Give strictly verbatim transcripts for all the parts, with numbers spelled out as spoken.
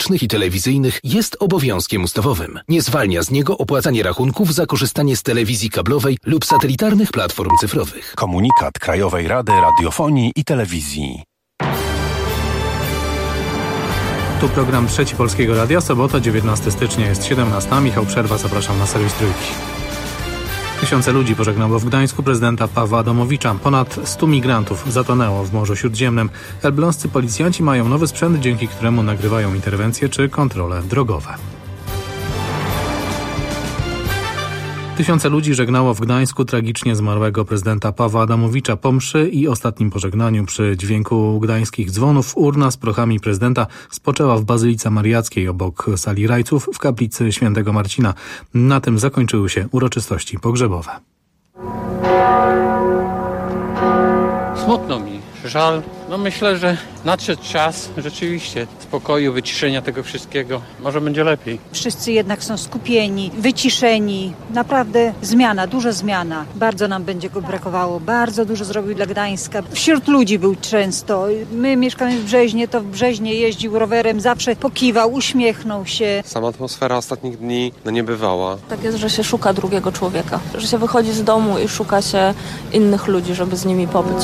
publicznych i telewizyjnych jest obowiązkiem ustawowym. Nie zwalnia z niego opłacanie rachunków za korzystanie z telewizji kablowej lub satelitarnych platform cyfrowych. Komunikat Krajowej Rady Radiofonii i Telewizji. Tu program Trzeci Polskiego Radia, sobota, dziewiętnastego stycznia, jest siedemnasta. Michał Przerwa, zapraszam na serwis Trójki. Tysiące ludzi pożegnało w Gdańsku prezydenta Pawła Adamowicza. Ponad stu migrantów zatonęło w Morzu Śródziemnym. Elbląscy policjanci mają nowy sprzęt, dzięki któremu nagrywają interwencje czy kontrole drogowe. Tysiące ludzi żegnało w Gdańsku tragicznie zmarłego prezydenta Pawła Adamowicza. Po mszy i ostatnim pożegnaniu przy dźwięku gdańskich dzwonów urna z prochami prezydenta spoczęła w Bazylice Mariackiej obok sali rajców w kaplicy Świętego Marcina. Na tym zakończyły się uroczystości pogrzebowe. Smutno mi, żal. No myślę, że nadszedł czas rzeczywiście spokoju, wyciszenia tego wszystkiego. Może będzie lepiej. Wszyscy jednak są skupieni, wyciszeni. Naprawdę zmiana, duża zmiana. Bardzo nam będzie go brakowało. Bardzo dużo zrobił dla Gdańska. Wśród ludzi był często. My mieszkamy w Brzeźnie, to w Brzeźnie jeździł rowerem, zawsze pokiwał, uśmiechnął się. Sama atmosfera ostatnich dni no nie bywała. Tak jest, że się szuka drugiego człowieka. Że się wychodzi z domu i szuka się innych ludzi, żeby z nimi pobyć.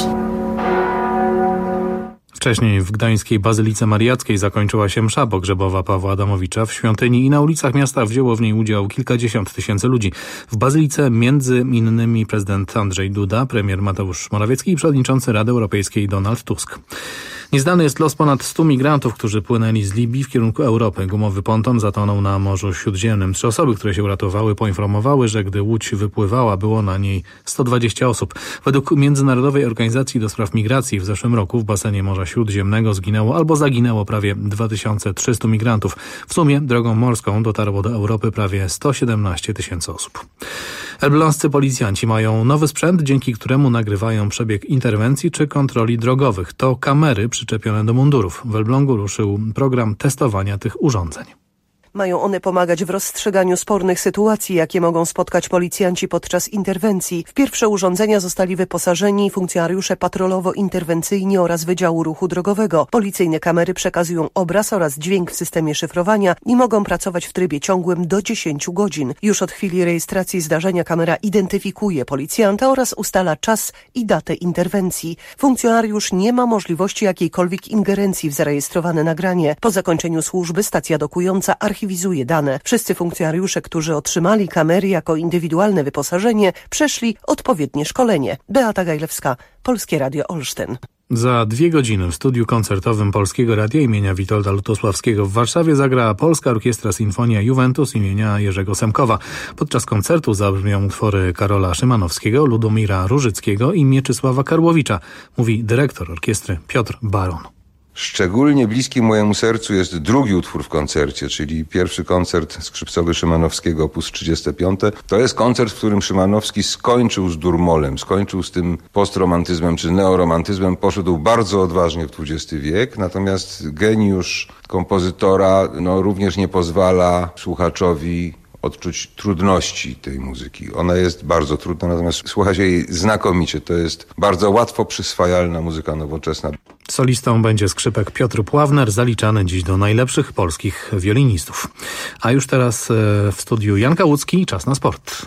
Wcześniej w gdańskiej Bazylice Mariackiej zakończyła się msza pogrzebowa Pawła Adamowicza w świątyni i na ulicach miasta wzięło w niej udział kilkadziesiąt tysięcy ludzi. W Bazylice między innymi prezydent Andrzej Duda, premier Mateusz Morawiecki i przewodniczący Rady Europejskiej Donald Tusk. Nieznany jest los ponad stu migrantów, którzy płynęli z Libii w kierunku Europy. Gumowy ponton zatonął na Morzu Śródziemnym. Trzy osoby, które się uratowały, poinformowały, że gdy łódź wypływała, było na niej sto dwadzieścia osób. Według Międzynarodowej Organizacji do Spraw Migracji w zeszłym roku w basenie Morza Śródziemnego zginęło albo zaginęło prawie dwa tysiące trzysta migrantów. W sumie drogą morską dotarło do Europy prawie sto siedemnaście tysięcy osób. Elbląscy policjanci mają nowy sprzęt, dzięki któremu nagrywają przebieg interwencji czy kontroli drogowych. To kamery przyczepione do mundurów. W Elblągu ruszył program testowania tych urządzeń. Mają one pomagać w rozstrzyganiu spornych sytuacji, jakie mogą spotkać policjanci podczas interwencji. W pierwsze urządzenia zostali wyposażeni funkcjonariusze patrolowo-interwencyjni oraz Wydziału Ruchu Drogowego. Policyjne kamery przekazują obraz oraz dźwięk w systemie szyfrowania i mogą pracować w trybie ciągłym do dziesięciu godzin. Już od chwili rejestracji zdarzenia kamera identyfikuje policjanta oraz ustala czas i datę interwencji. Funkcjonariusz nie ma możliwości jakiejkolwiek ingerencji w zarejestrowane nagranie. Po zakończeniu służby stacja dokująca archiwizuje dane. Wszyscy funkcjonariusze, którzy otrzymali kamery jako indywidualne wyposażenie, przeszli odpowiednie szkolenie. Beata Gajlewska, Polskie Radio Olsztyn. Za dwie godziny w studiu koncertowym Polskiego Radia imienia Witolda Lutosławskiego w Warszawie zagra Polska Orkiestra Sinfonia Juventus imienia Jerzego Semkowa. Podczas koncertu zabrzmią utwory Karola Szymanowskiego, Ludomira Różyckiego i Mieczysława Karłowicza, mówi dyrektor orkiestry Piotr Baron. Szczególnie bliski mojemu sercu jest drugi utwór w koncercie, czyli pierwszy koncert skrzypcowy Szymanowskiego, opus trzydziesty piąty. To jest koncert, w którym Szymanowski skończył z durmolem, skończył z tym postromantyzmem czy neoromantyzmem, poszedł bardzo odważnie w dwudziesty wiek, natomiast geniusz kompozytora no, również nie pozwala słuchaczowi odczuć trudności tej muzyki. Ona jest bardzo trudna, natomiast słucha się jej znakomicie. To jest bardzo łatwo przyswajalna muzyka nowoczesna. Solistą będzie skrzypek Piotr Pławner, zaliczany dziś do najlepszych polskich wiolinistów. A już teraz w studiu Jan Kałucki, czas na sport.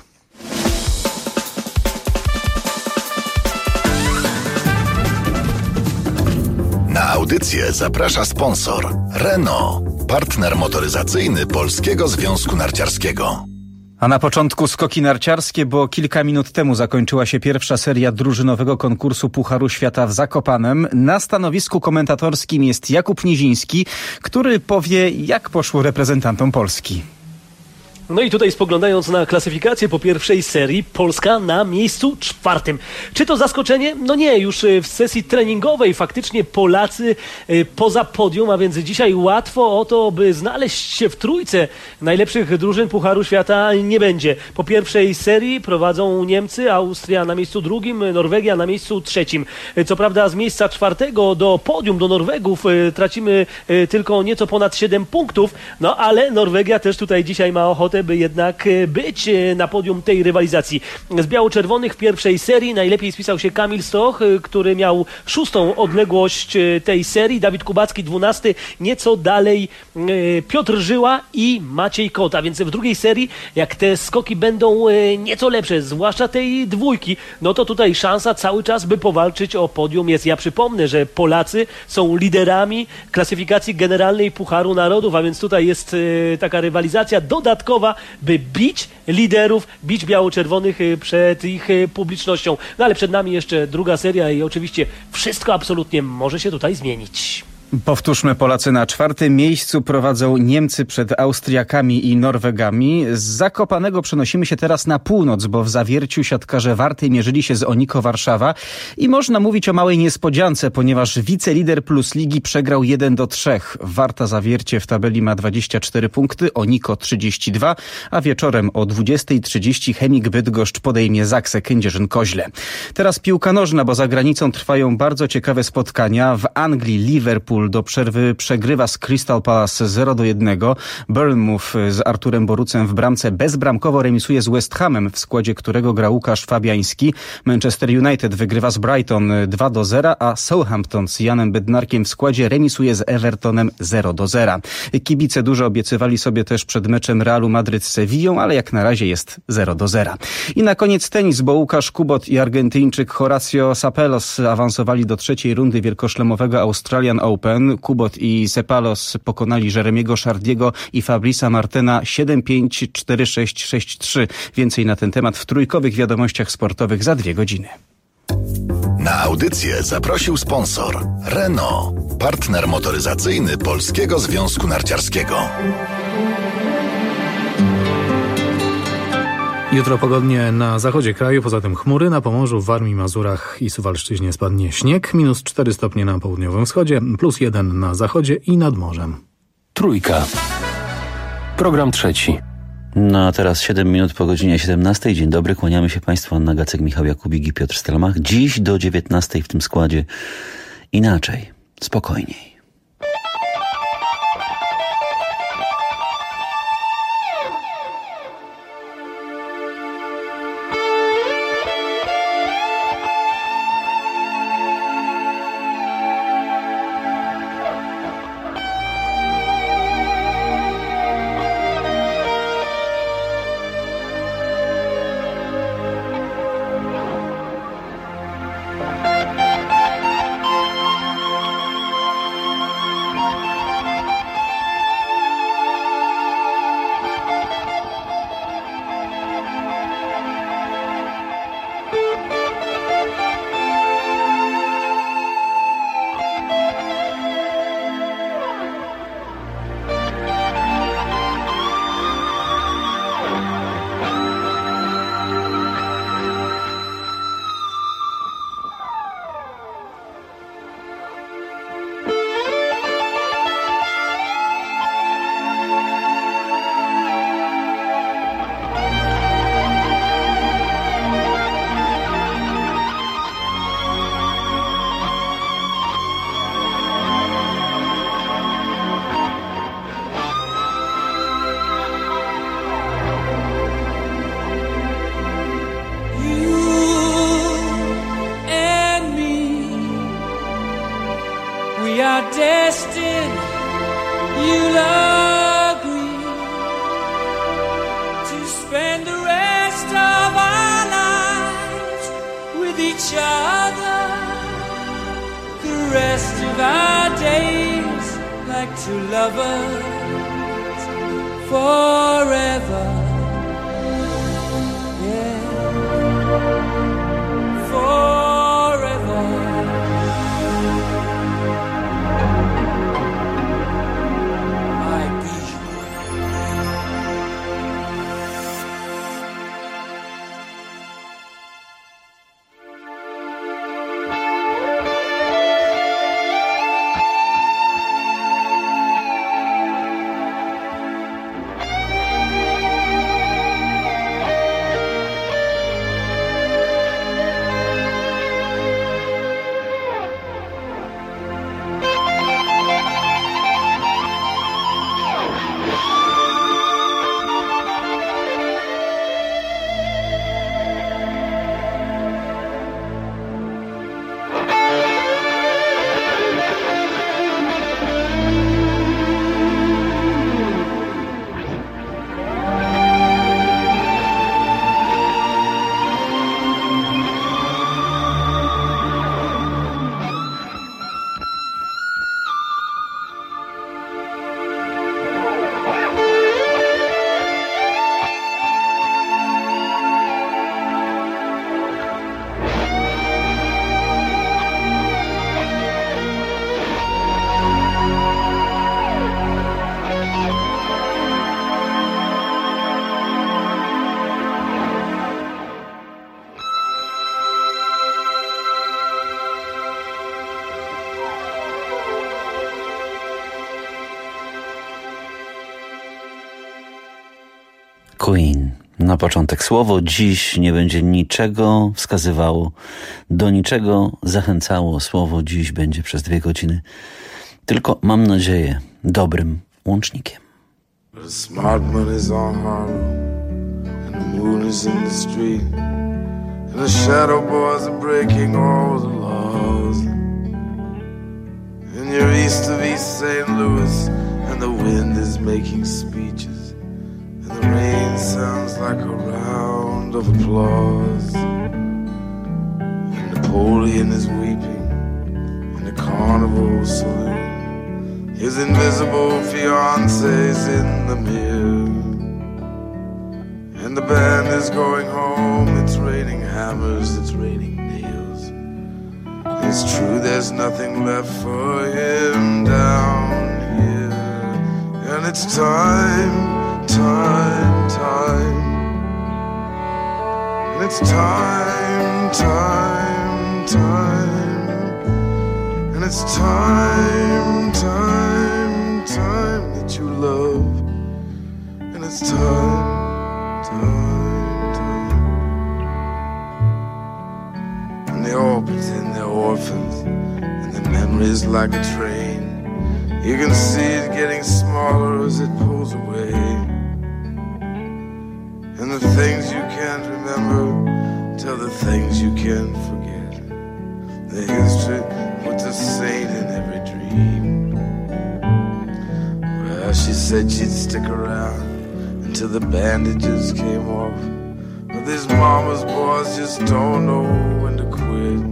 Na audycję zaprasza sponsor Renault, partner motoryzacyjny Polskiego Związku Narciarskiego. A na początku skoki narciarskie, bo kilka minut temu zakończyła się pierwsza seria drużynowego konkursu Pucharu Świata w Zakopanem. Na stanowisku komentatorskim jest Jakub Niziński, który powie, jak poszło reprezentantom Polski. No i tutaj spoglądając na klasyfikację po pierwszej serii, Polska na miejscu czwartym. Czy to zaskoczenie? No nie, już w sesji treningowej faktycznie Polacy poza podium, a więc dzisiaj łatwo o to, by znaleźć się w trójce najlepszych drużyn Pucharu Świata nie będzie. Po pierwszej serii prowadzą Niemcy, Austria na miejscu drugim, Norwegia na miejscu trzecim. Co prawda z miejsca czwartego do podium, do Norwegów tracimy tylko nieco ponad siedem punktów, no ale Norwegia też tutaj dzisiaj ma ochotę szansę, by jednak być na podium tej rywalizacji. Z biało-czerwonych w pierwszej serii najlepiej spisał się Kamil Stoch, który miał szóstą odległość tej serii, Dawid Kubacki dwunasty, nieco dalej Piotr Żyła i Maciej Kota, więc w drugiej serii, jak te skoki będą nieco lepsze, zwłaszcza tej dwójki, no to tutaj szansa cały czas, by powalczyć o podium jest. Ja przypomnę, że Polacy są liderami klasyfikacji generalnej Pucharu Narodów, a więc tutaj jest taka rywalizacja dodatkowa, by bić liderów, bić biało-czerwonych przed ich publicznością. No ale przed nami jeszcze druga seria i oczywiście wszystko absolutnie może się tutaj zmienić. Powtórzmy, Polacy na czwartym miejscu prowadzą Niemcy przed Austriakami i Norwegami. Z Zakopanego przenosimy się teraz na północ, bo w Zawierciu siatkarze Warty mierzyli się z Oniko Warszawa i można mówić o małej niespodziance, ponieważ wicelider plus ligi przegrał jeden do trzech. Warta Zawiercie w tabeli ma dwadzieścia cztery punkty, Oniko trzydzieści dwa, a wieczorem o dwudziestej trzydzieści Chemik Bydgoszcz podejmie Zaksę Kędzierzyn-Koźle. Teraz piłka nożna, bo za granicą trwają bardzo ciekawe spotkania. W Anglii Liverpool do przerwy przegrywa z Crystal Palace zero do jednego. Bournemouth z Arturem Borucem w bramce bezbramkowo remisuje z West Hamem, w składzie którego gra Łukasz Fabiański. Manchester United wygrywa z Brighton dwa do zera, a Southampton z Janem Bednarkiem w składzie remisuje z Evertonem zero do zera. Kibice dużo obiecywali sobie też przed meczem Realu Madryt z Sewillą, ale jak na razie jest zero do zera. I na koniec tenis, bo Łukasz Kubot i Argentyńczyk Horacio Ceballos awansowali do trzeciej rundy wielkoszlemowego Australian Open. Kubot i Ceballos pokonali Jeremiego Chardiego i Fabrice'a Martena siedem pięć, cztery sześć, sześć trzy. Więcej na ten temat w trójkowych wiadomościach sportowych za dwie godziny. Na audycję zaprosił sponsor Renault, partner motoryzacyjny Polskiego Związku Narciarskiego. Jutro pogodnie na zachodzie kraju, poza tym chmury, na Pomorzu, w Warmii, Mazurach i Suwalszczyźnie spadnie śnieg, minus cztery stopnie na południowym wschodzie, plus jeden na zachodzie i nad morzem. Trójka. Program trzeci. No a teraz siedem minut po godzinie siedemnastej. Dzień dobry, kłaniamy się Państwu. Anna Gacek, Michał Jakubik i Piotr Stelmach. Dziś do dziewiętnastej w tym składzie inaczej, spokojniej. Queen. Na początek słowo dziś nie będzie niczego wskazywało, do niczego zachęcało. Słowo dziś będzie przez dwie godziny, tylko mam nadzieję dobrym łącznikiem. The smart money's on Harlem, and the moon is in the street, and the shadow boys are breaking all the laws. And you're east of East Saint Louis, and the wind is making speeches, and the rain sounds like a round of applause. And Napoleon is weeping in the carnival saloon. His invisible fiance's in the mirror, and the band is going home. It's raining hammers, it's raining nails. It's true there's nothing left for him down here. And it's time, time, time. And it's time, time, time. And it's time, time, time that you love. And it's time, time, time. And they all pretend they're orphans, and the memory's like a train. You can see it getting smaller as it pulls away. And the things you can't remember tell the things you can't forget. The history puts a saint in every dream. Well, she said she'd stick around until the bandages came off. But these mama's boys just don't know when to quit.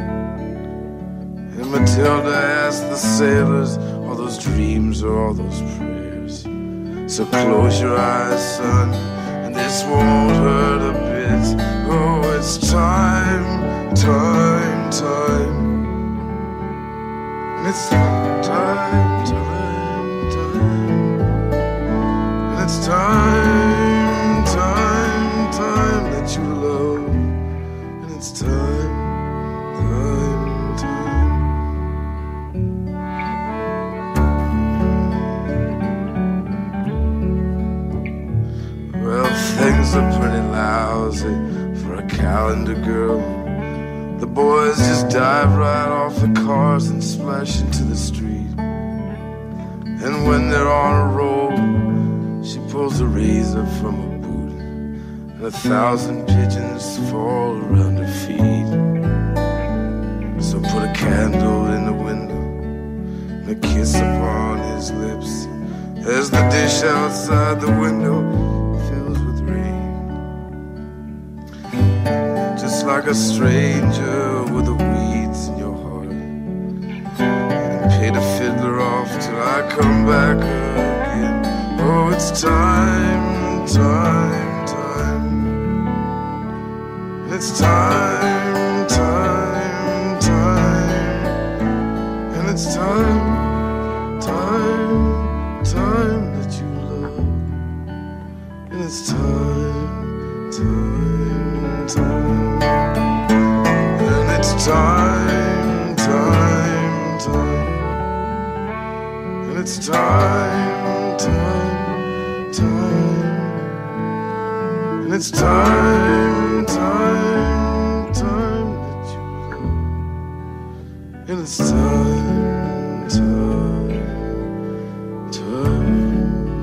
And Matilda asked the sailors, all those dreams or all those prayers. So close your eyes, son, and this won't hurt a bit. Oh, it's time, time, time. And it's time, time, time. And it's time, time, time that you love. And it's time, time, time. Well, things are pretty lousy for a calendar girl. The boys just dive right off the cars and splash into the street. And when they're on a roll, she pulls a razor from her boot, and a thousand pigeons fall around her feet. So put a candle in the window and a kiss upon his lips, as the dish outside the window fills with rain. Just like a stranger with the weeds in your heart, and pay the fiddler off till I come back again. Oh, it's time, time, time. It's time, time, time. And it's time, time, time that you love. And it's time, time, time. And it's time, time, time. And it's time, time, time. And it's time, time, time that you love. And it's time, time, time.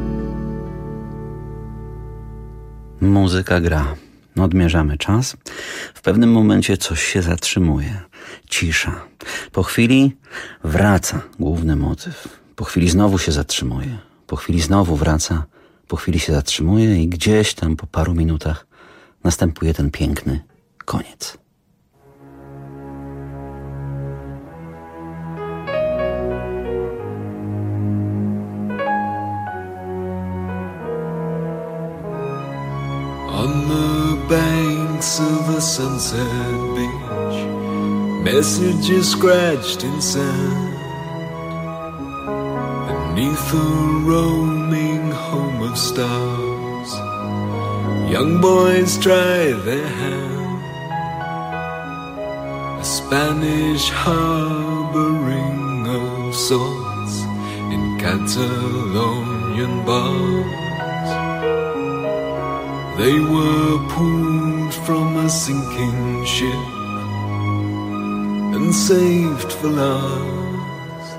Muzyka gra. Odmierzamy czas. W pewnym momencie coś się zatrzymuje. Cisza. Po chwili wraca główny motyw. Po chwili znowu się zatrzymuje. Po chwili znowu wraca. Po chwili się zatrzymuje i gdzieś tam po paru minutach następuje ten piękny koniec. On the banks of a sunset beach, messages scratched in sand. Beneath the roaming home of stars, young boys try their hand. A Spanish harboring of sorts in Catalonian bars. They were pulled from a sinking ship and saved for last.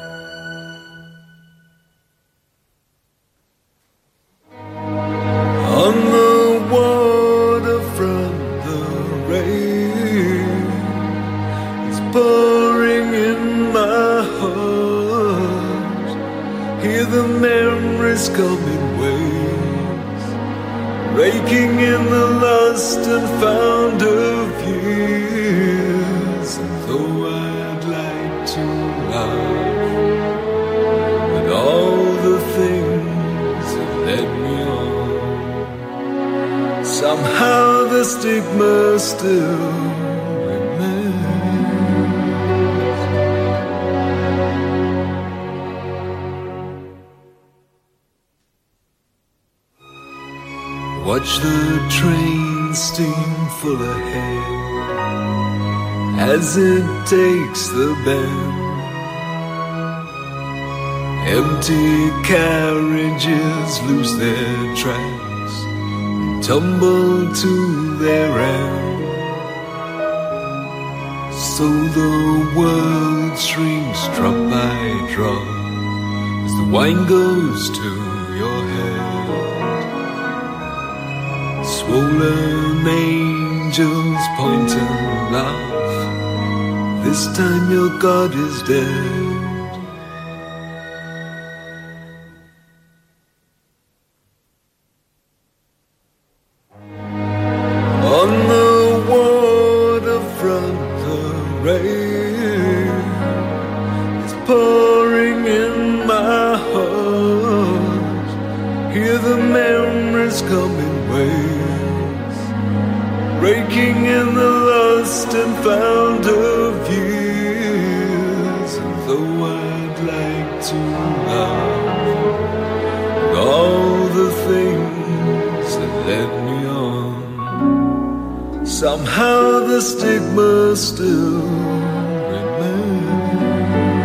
On the waterfront, the rain is pouring in my heart. Hear the memories coming waves, raking in the lost and found of years. And though I'd like to laugh at all the things that led me on, somehow the stigma still watch the train steam full ahead as it takes the bend. Empty carriages lose their tracks and tumble to their end. So the world shrinks drop by drop as the wine goes to your head. Swollen angels point and laugh. This time your God is dead. On the waterfront, the rain is pouring in my heart. Hear the memories coming waves, raking in the lost and found of years. And though I'd like to laugh at all the things that led me on, somehow the stigma still remains.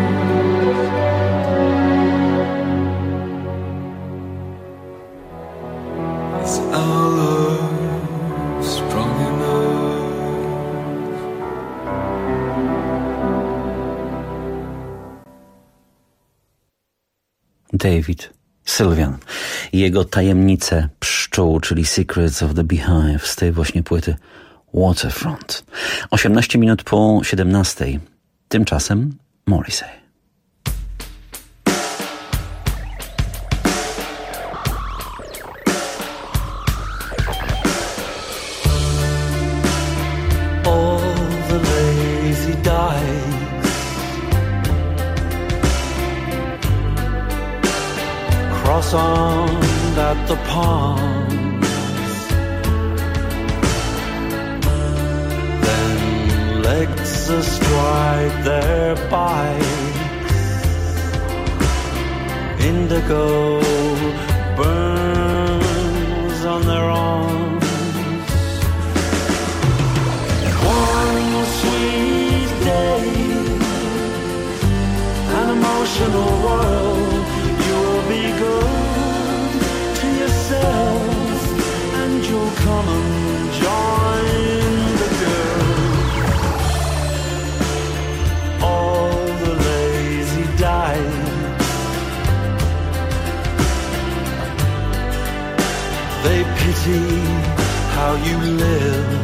Is our love strong enough? David Sylwian i jego tajemnice pszczół, czyli Secrets of the Beehive z tej właśnie płyty Waterfront. osiemnaście minut po siedemnastej. Tymczasem Morrissey. All the lazy dice cross-armed at the palms, then legs astride their bikes, indigo burns on their arms. One sweet day, an emotional world, you will be good to yourself, and you'll come and join the girls. All the lazy dice, they pity how you live.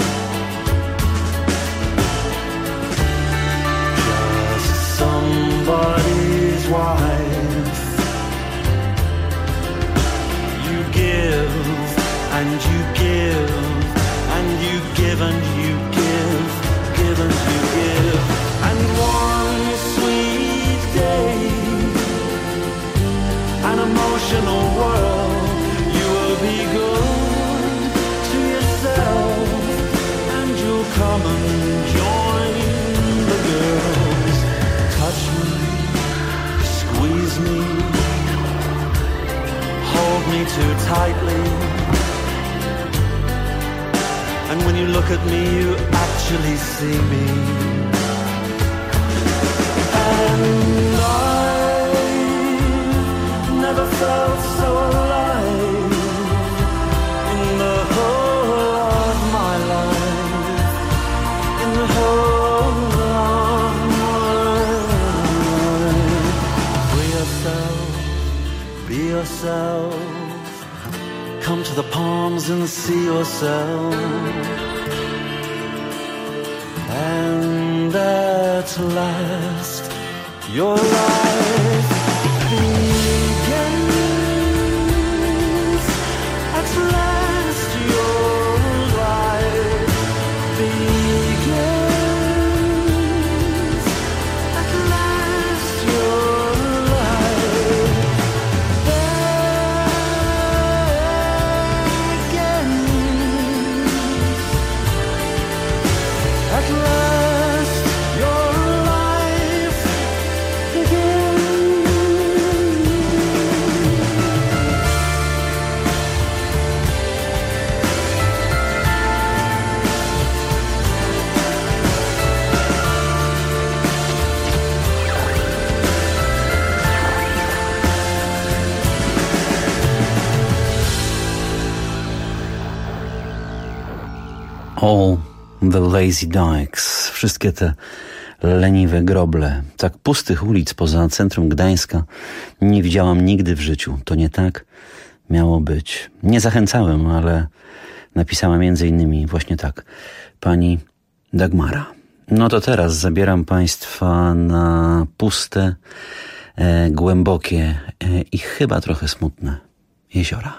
Just somebody's wife. You give and you give and you give and you give, give and you give. And one sweet day, an emotional world, you will be good to yourself, and you'll come and join the girls. Touch me, squeeze me, hold me too tightly, and when you look at me you actually see me. And I've never felt so alive in yourself. Come to the palms and see yourself. And at last your life begins. At last your life begins. At last your life begins. At last your life begins. All the lazy dykes, wszystkie te leniwe groble. Tak pustych ulic poza centrum Gdańska nie widziałam nigdy w życiu. To nie tak miało być. Nie zachęcałem, ale napisała między innymi właśnie tak. Pani Dagmara. No to teraz zabieram Państwa na puste, e, głębokie e, i chyba trochę smutne jeziora.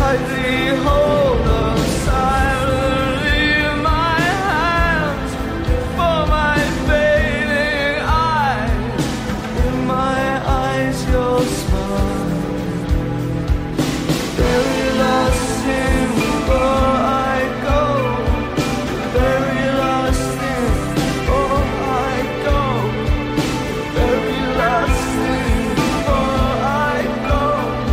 tightly hold her silently in my hands for my fading eyes. In my eyes, your smile. Very last thing before I go. Very last thing before I go. Very last thing before I go.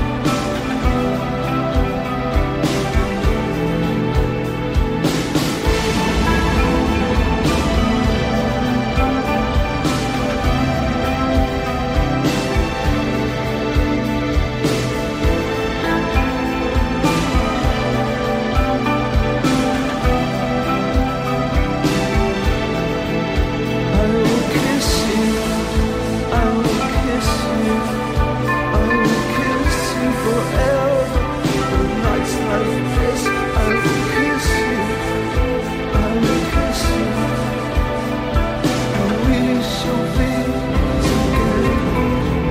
I will kiss you, I will kiss you, I will kiss you forever. On nights like this, I will kiss you, I will kiss you, and we shall be together.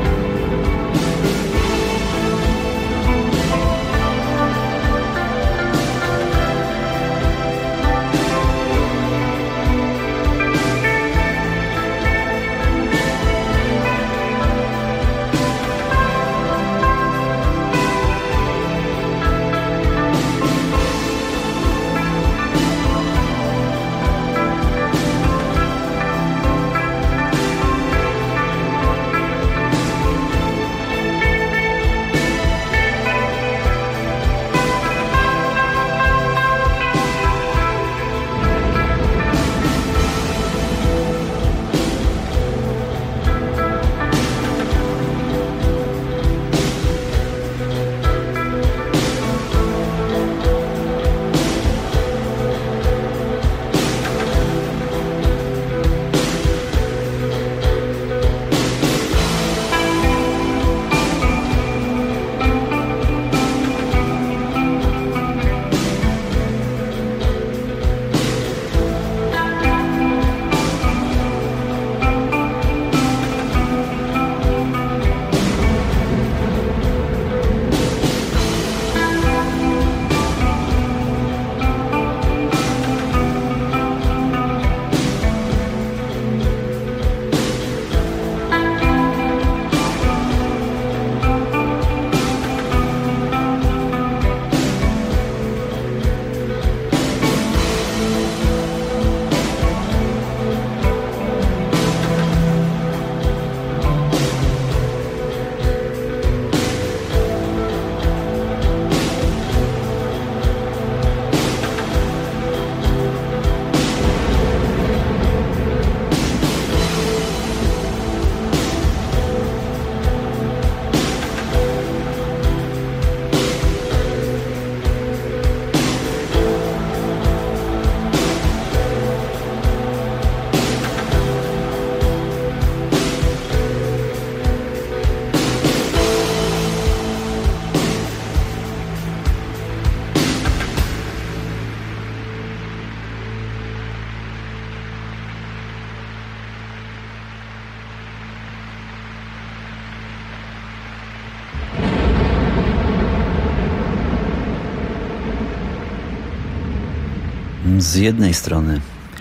Z jednej strony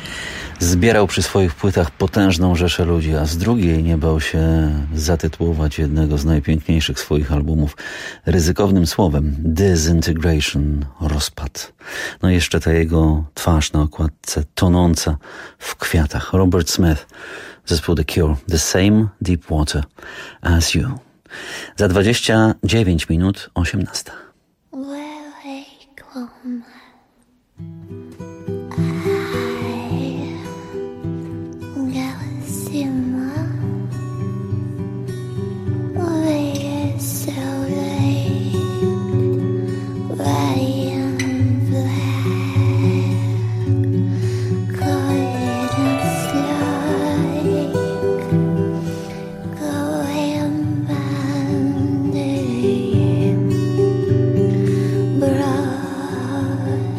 zbierał przy swoich płytach potężną rzeszę ludzi, a z drugiej nie bał się zatytułować jednego z najpiękniejszych swoich albumów ryzykownym słowem Disintegration, rozpad. No i jeszcze ta jego twarz na okładce tonąca w kwiatach. Robert Smith, zespół The Cure, The Same Deep Water as You. Za dwadzieścia dziewięć minut osiemnasta. Broad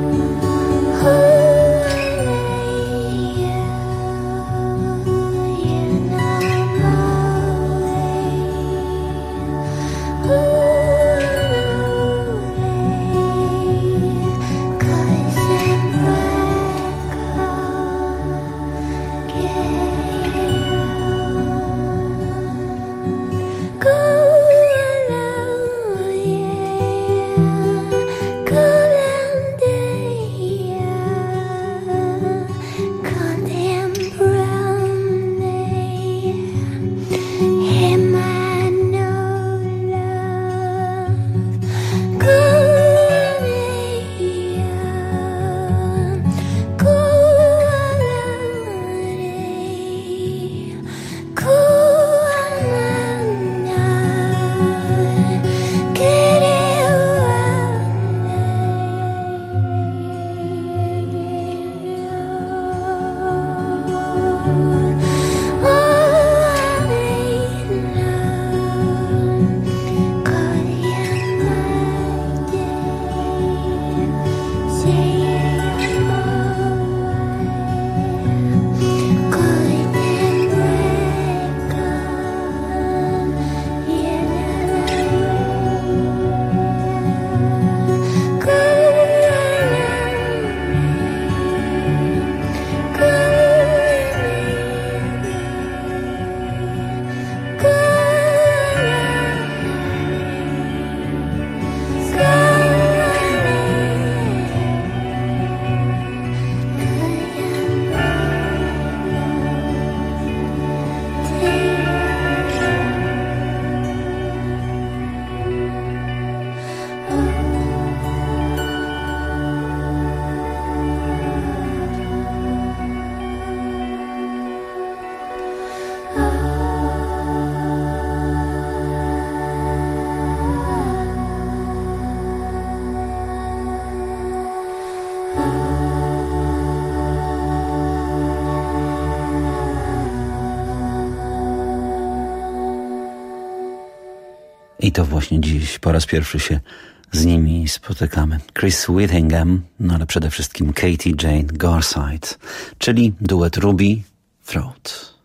I to właśnie dziś po raz pierwszy się z nimi spotykamy. Chris Whittingham, no ale przede wszystkim Katie Jane Garside, czyli duet Ruby Throat.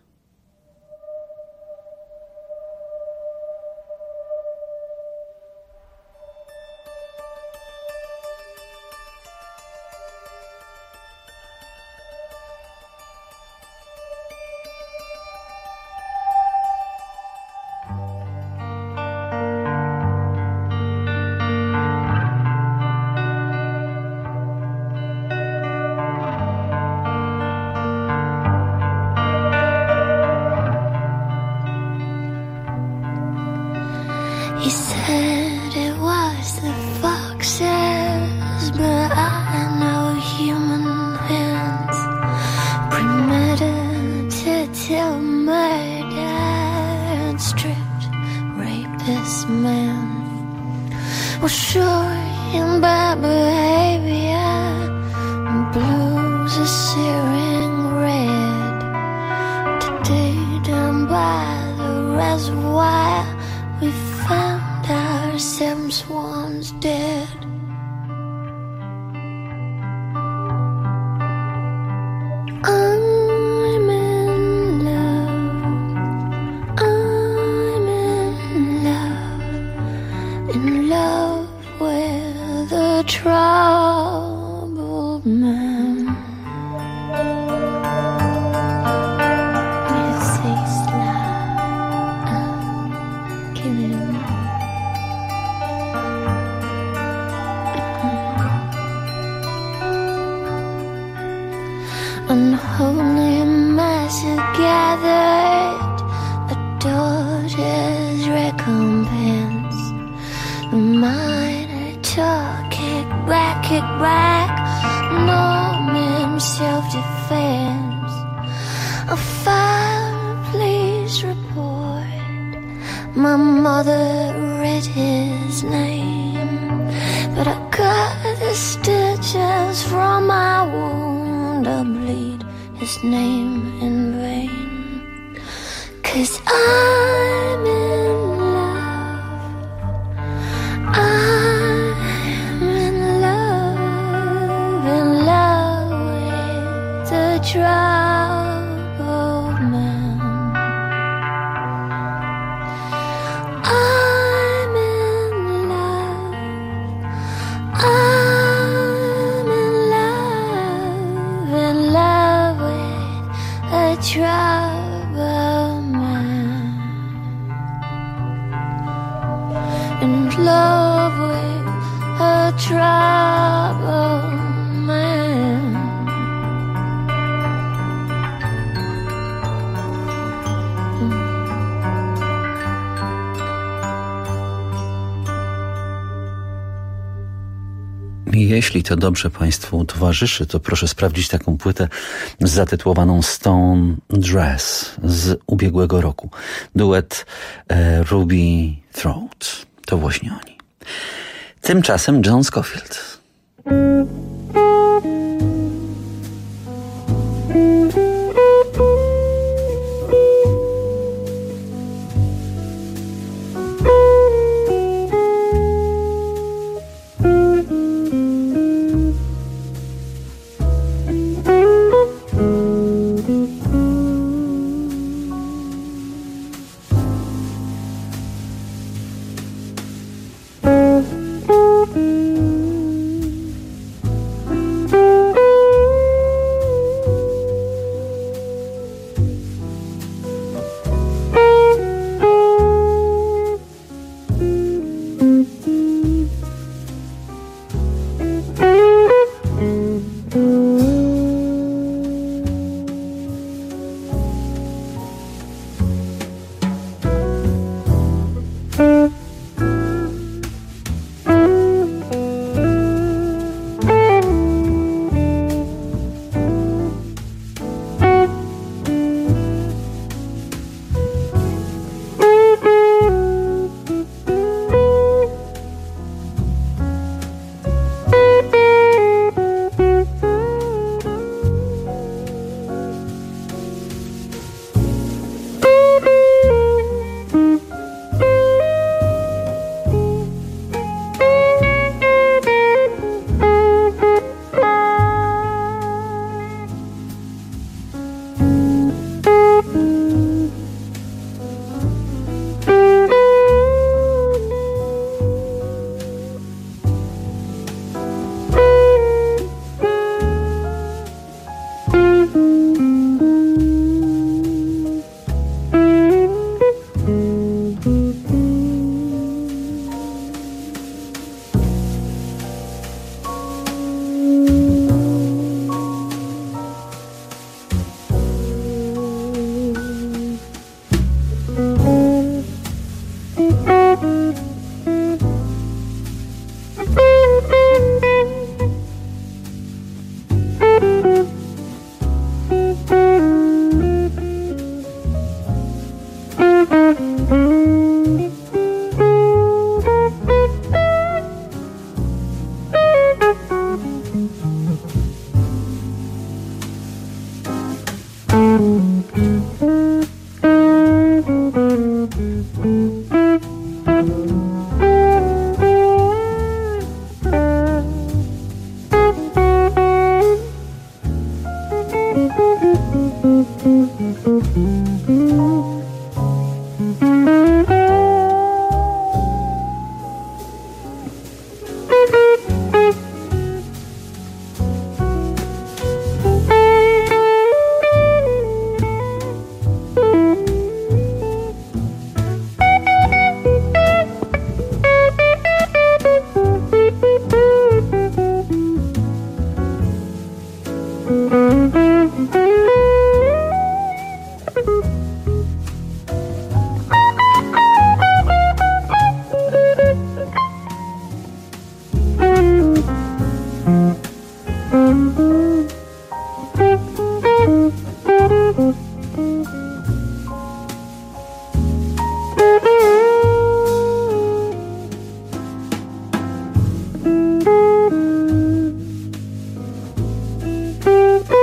He said it was the foxes, but I know human hands, premeditated murder and stripped rapist man. Well, sure, in bad behavior, blues are searing red. Today, down by the reservoir, we found our seven swans dead. I'm in love, I'm in love, in love with a troubled man. Unholy mass gathered, adored his recompense. The minotaur kick back, kick back, numbing self-defense. A fireplace report, my mother read his name, but I cut the stitches from my wound. I bleed his name in vain, 'cause I'm in love, I'm in love, troubled man. I'm in love. I'm in love, in love with a troubled man. In love with a troubled man. Jeśli to dobrze Państwu towarzyszy, to proszę sprawdzić taką płytę zatytułowaną Stone Dress z ubiegłego roku. Duet e, Ruby Throat. To właśnie oni. Tymczasem John Scofield. Thank you.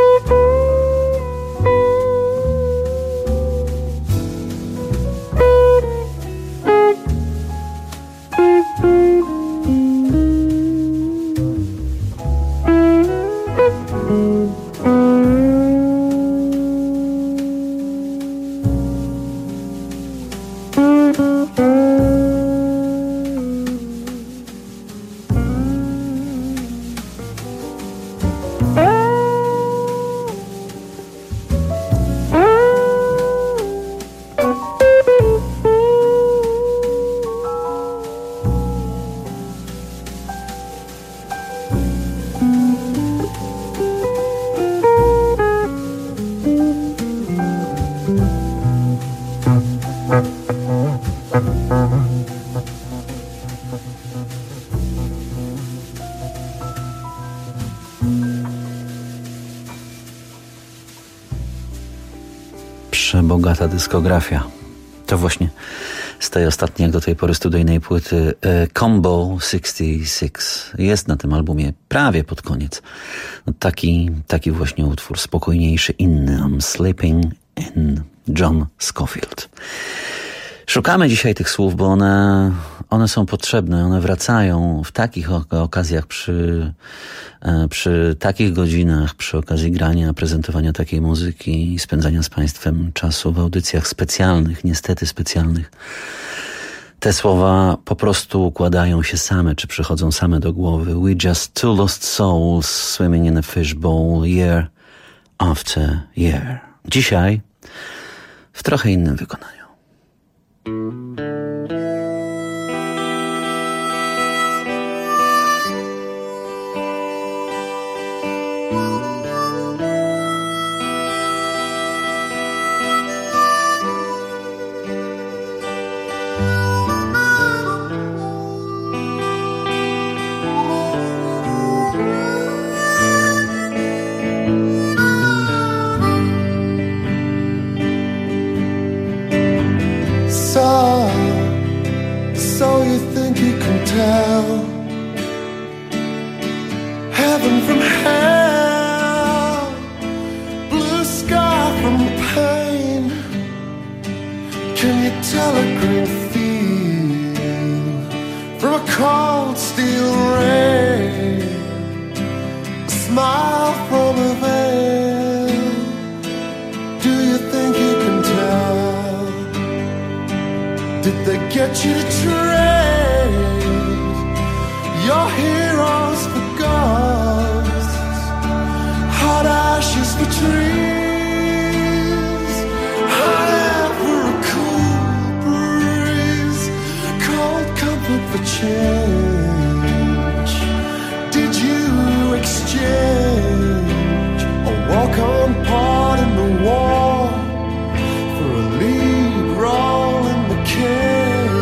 Przebogata dyskografia. To właśnie z tej ostatniej, jak do tej pory studyjnej płyty Combo sześćdziesiąt sześć. Jest na tym albumie prawie pod koniec. No taki, taki właśnie utwór, spokojniejszy, inny. I'm Sleeping in John Scofield. Szukamy dzisiaj tych słów, bo one, one są potrzebne, one wracają w takich okazjach, przy, przy takich godzinach, przy okazji grania, prezentowania takiej muzyki i spędzania z Państwem czasu w audycjach specjalnych, niestety specjalnych. Te słowa po prostu układają się same, czy przychodzą same do głowy. We just two lost souls swimming in a fishbowl year after year. Dzisiaj w trochę innym wykonaniu. So you think you can tell heaven from hell, blue sky from the pain? Can you tell a green field from a cold steel rain? A smile from a veil. Do you think you can tell? Did they get you to trade your heroes for ghosts, hot ashes for trees, hot air for a cool breeze, cold comfort for change? Did you exchange a walk-on part in the war for a lead role in the cage?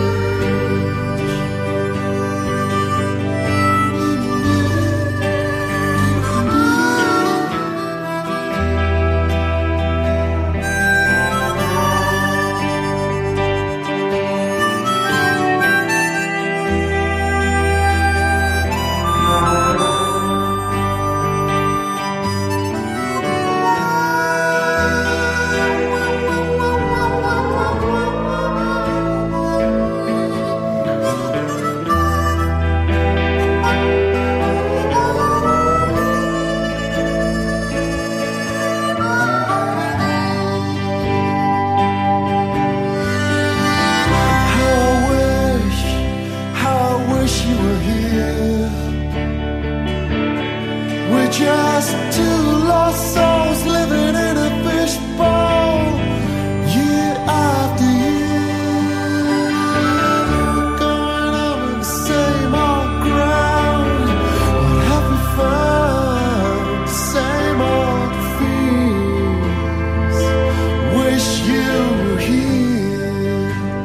Just two lost souls living in a fishbowl, year after year, going over the same old ground. What have we found? Same old fears. Wish you were here.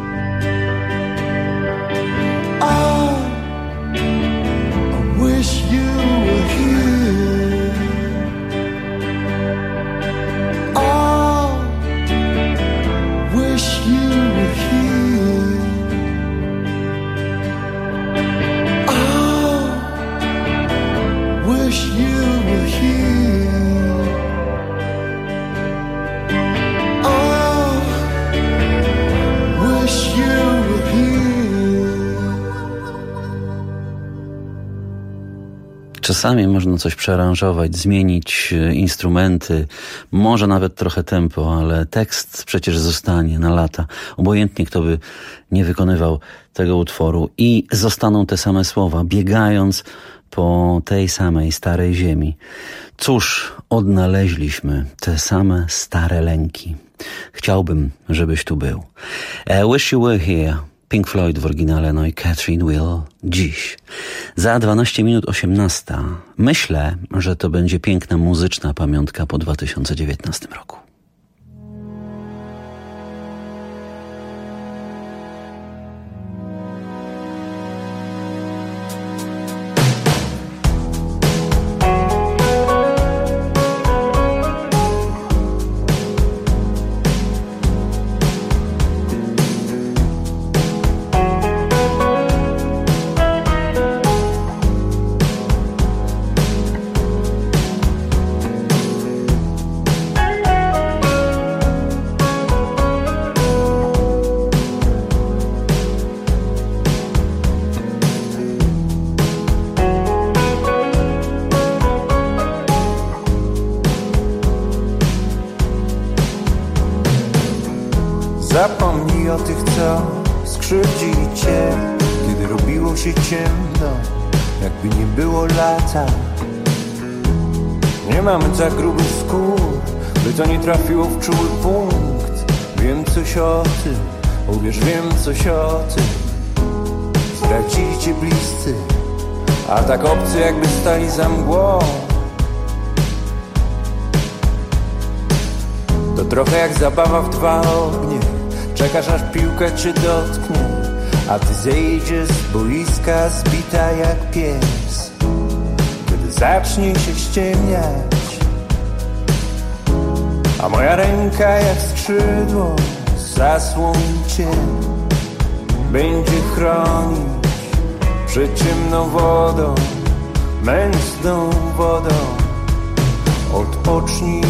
Oh, I wish you were here. Czasami można coś przearanżować, zmienić instrumenty, może nawet trochę tempo, ale tekst przecież zostanie na lata. Obojętnie kto by nie wykonywał tego utworu i zostaną te same słowa, biegając po tej samej starej ziemi. Cóż, odnaleźliśmy te same stare lęki. Chciałbym, żebyś tu był. I wish you were here. Pink Floyd w oryginale, no i Catherine Will dziś. Za dwanaście minut osiemnasta. Myślę, że to będzie piękna muzyczna pamiątka po dwa tysiące dziewiętnastym roku. Zapomnij o tych, co skrzywdzili cię, kiedy robiło się ciemno, jakby nie było lata. Nie mamy za grubych skór, by to nie trafiło w czuły punkt. Wiem coś o tym, uwierz, wiem coś o tym. Zdradzili cię bliscy, a tak obcy, jakby stali za mgłą. To trochę jak zabawa w dwa ognie. Czekasz, aż piłka cię dotknie, a ty zejdziesz z boiska zbita jak pies. Kiedy zacznie się ściemniać, a moja ręka jak skrzydło zasłoni cię, będzie chronić przed ciemną wodą, mętną wodą. Odpocznij,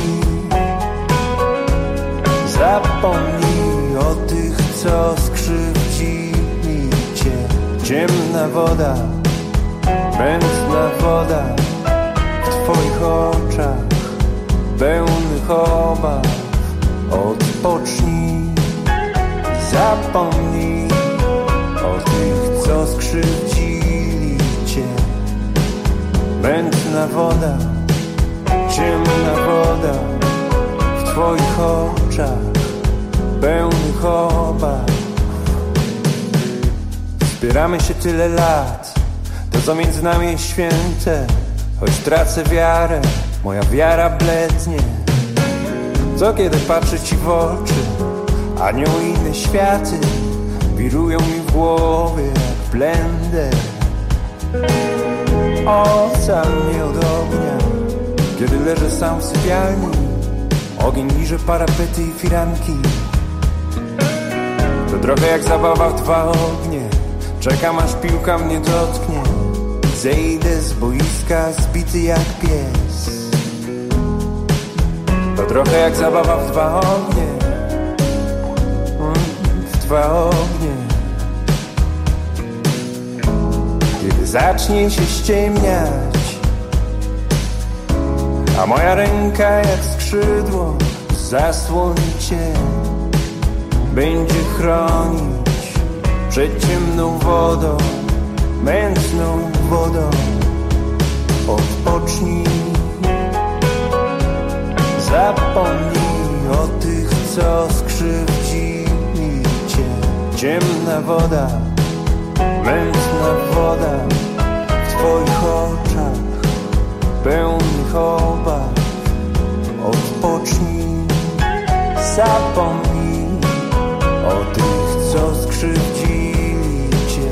zapomnij o tych, co skrzywdzili cię. Ciemna woda, mętna woda w twoich oczach pełnych obaw. Odpocznij, zapomnij o tych, co skrzywdzili cię. Mętna woda, ciemna woda w twoich oczach pełnych obaw. Wspieramy się tyle lat, to co między nami jest święte. Choć tracę wiarę, moja wiara blednie. Co kiedy patrzę ci w oczy, anioły i inne światy wirują mi w głowie jak blender. Ocal mnie od ognia, kiedy leżę sam w sypialni. Ogień liże parapety i firanki. To trochę jak zabawa w dwa ognie. Czekam, aż piłka mnie dotknie. Zejdę z boiska zbity jak pies. To trochę jak zabawa w dwa ognie. W dwa ognie. Kiedy zacznie się ściemniać, a moja ręka jak skrzydło zasłoni cię, będzie chronić przed ciemną wodą, mętną wodą. Odpocznij, zapomnij o tych, co skrzywdzili cię. Ciemna woda, mętna woda w twoich oczach pełnych obaw. Odpocznij, zapomnij o tych, co skrzywdzili cię.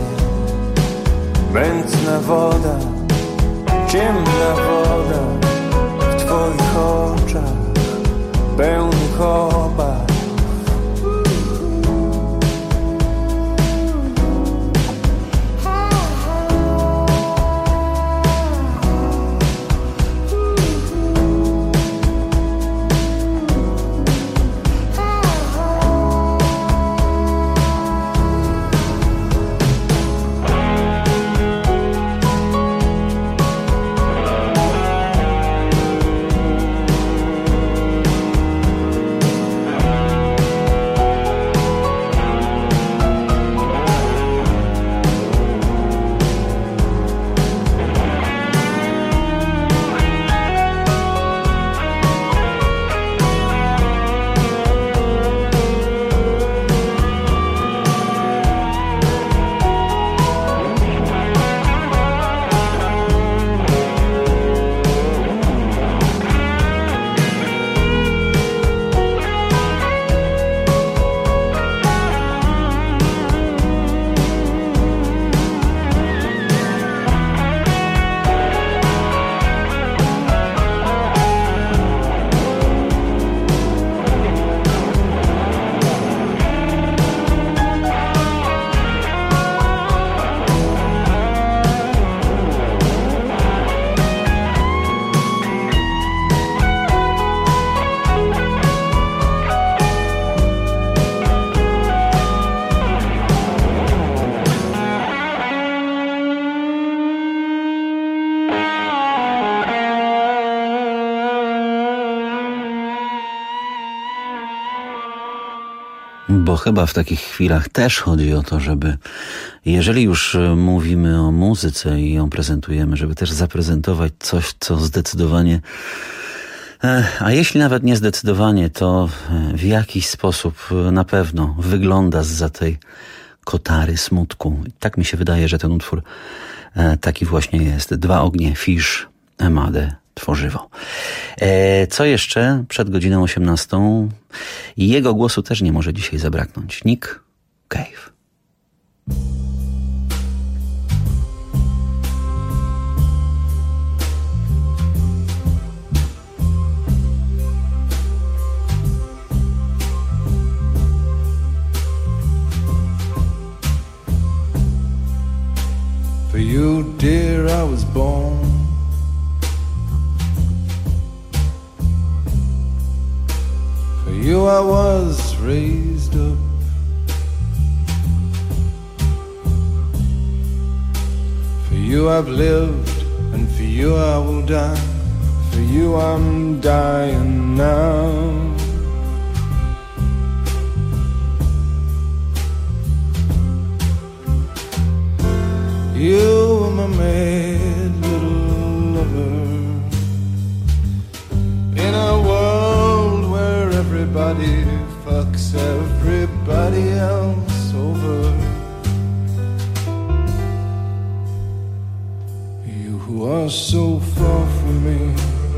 Mętna woda, ciemna woda w twoich oczach pełnych obaw. Bo chyba w takich chwilach też chodzi o to, żeby, jeżeli już mówimy o muzyce i ją prezentujemy, żeby też zaprezentować coś, co zdecydowanie, a jeśli nawet nie zdecydowanie, to w jakiś sposób na pewno wygląda zza tej kotary smutku. I tak mi się wydaje, że ten utwór taki właśnie jest. Dwa ognie, Fisz, Emade, Tworzywo. E, co jeszcze przed godziną osiemnastą? Jego głosu też nie może dzisiaj zabraknąć. Nick Cave. For you, dear, I was born. For you, I was raised up. For you, I've lived, and for you, I will die. For you, I'm dying now. You were my mad little lover. In a world where everybody fucks everybody else over. You who are so far from me.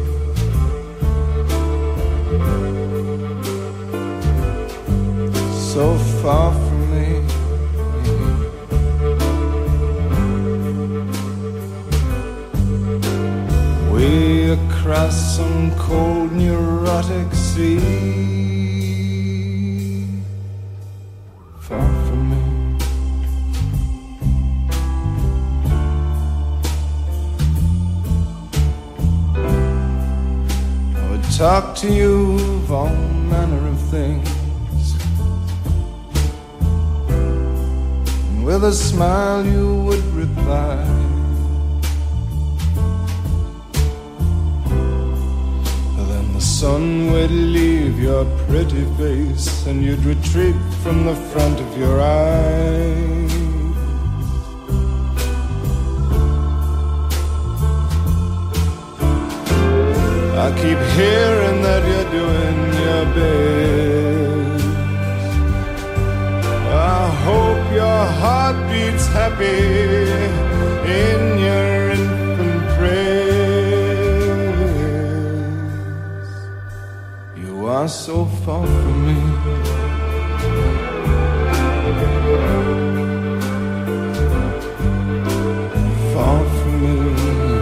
So far from me. Way across some cold neurotic sea. Far from me. I would talk to you of all manner of things, and with a smile you would reply. The sun would leave your pretty face, and you'd retreat from the front of your eyes. I keep hearing that you're doing your best. I hope your heart beats happy in your infant praise. You are so far from me. Far from me.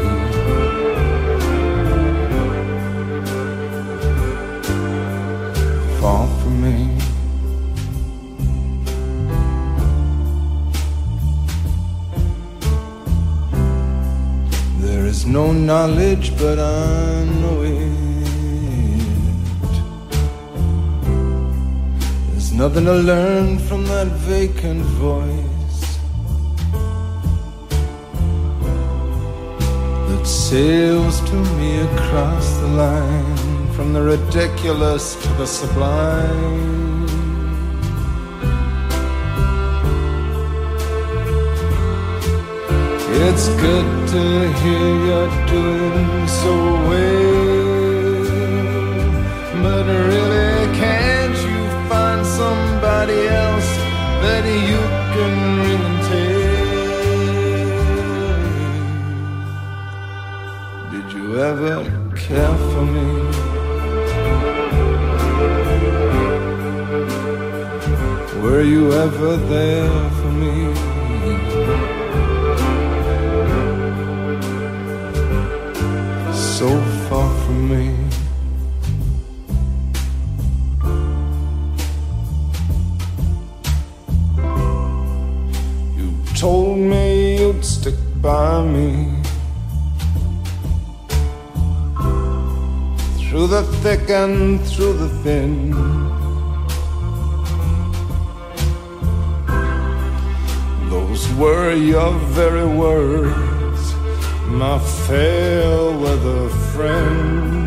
Far from me. There is no knowledge, but I know it. Nothing to learn from that vacant voice that sails to me across the line, from the ridiculous to the sublime. It's good to hear you're doing so well, but really can't you find somebody else that you can ring and tell? Did you ever care for me? Were you ever there for me? So far from me. Told me you'd stick by me through the thick and through the thin. Those were your very words, my fair weather friend.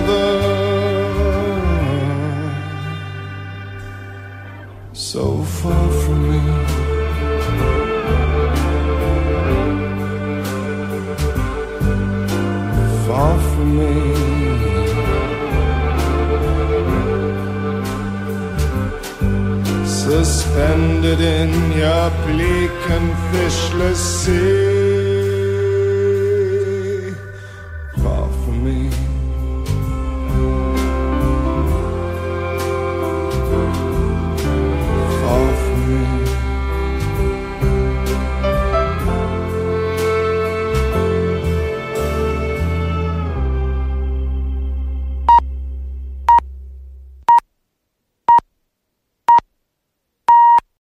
another. So far from me, far from me. Suspended in your bleak and fishless sea.